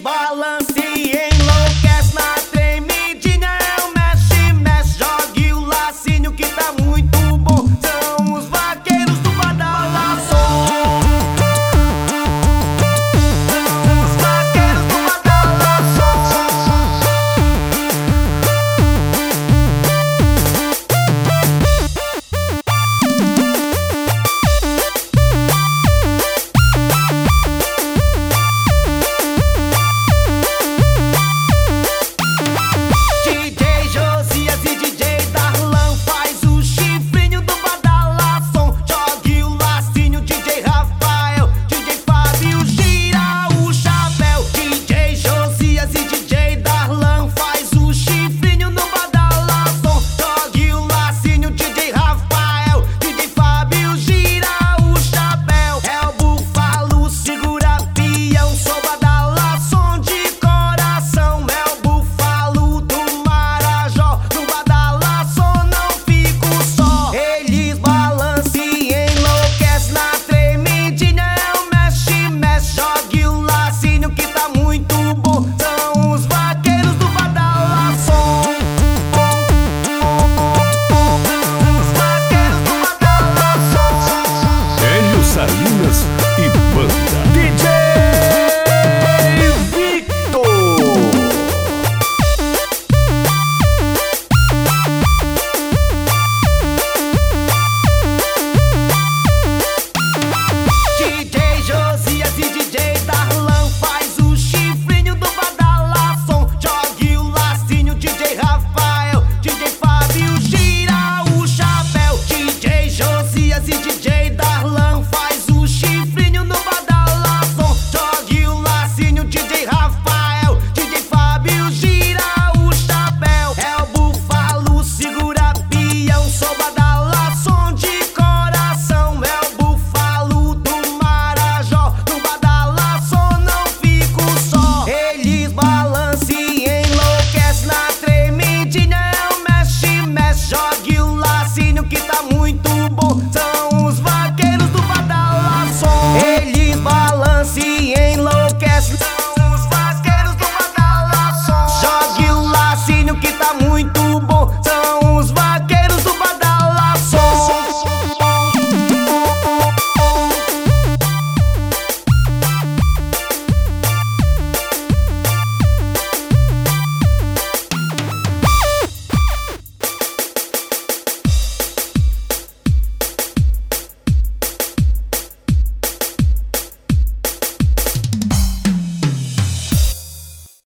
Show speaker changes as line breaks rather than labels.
balance e enlouquece na tremidinha. É o mexe, mexe, jogue o lacinho que tá muito bom. São os vaqueiros do badalação. São os vaqueiros do badalação. DJ Josias e DJ Darlan faz o chifrinho do badalação. Jogue o lacinho, DJ Rafael, DJ Fábio gira o chapéu. DJ Josias e DJ Darlan faz o chifrinho no badalação. Jogue o lacinho, DJ Rafael, DJ Fábio gira o chapéu. É o búfalo, segura pião, sou badalação de coração. É o búfalo do Marajó, no badalação não fico só. Eles balançam e enlouquecem na tremidinha. É o mexe, mexe, jogue o lacinho que tá muito bom. São os vaqueiros do badalação. Os vaqueiros do badalação.
Hélio Salinas e banda DJ Victor.
DJ Josias e DJ Darlan faz o chifrinho do badalação. Jogue o lacinho, DJ Rafael, DJ Fábio gira o chapéu. DJ Josias e DJ Darlan faz o chifrinho no badalação. Jogue o lacinho, DJ Rafael, DJ Fábio gira o chapéu. É o búfalo, segura pião, sou badalação de coração. É o búfalo do Marajó, no badalação não fico só. Eles balançam e enlouquecem na tremidinha. É o mexe, mexe, jogue o lacinho que tá muito bom. São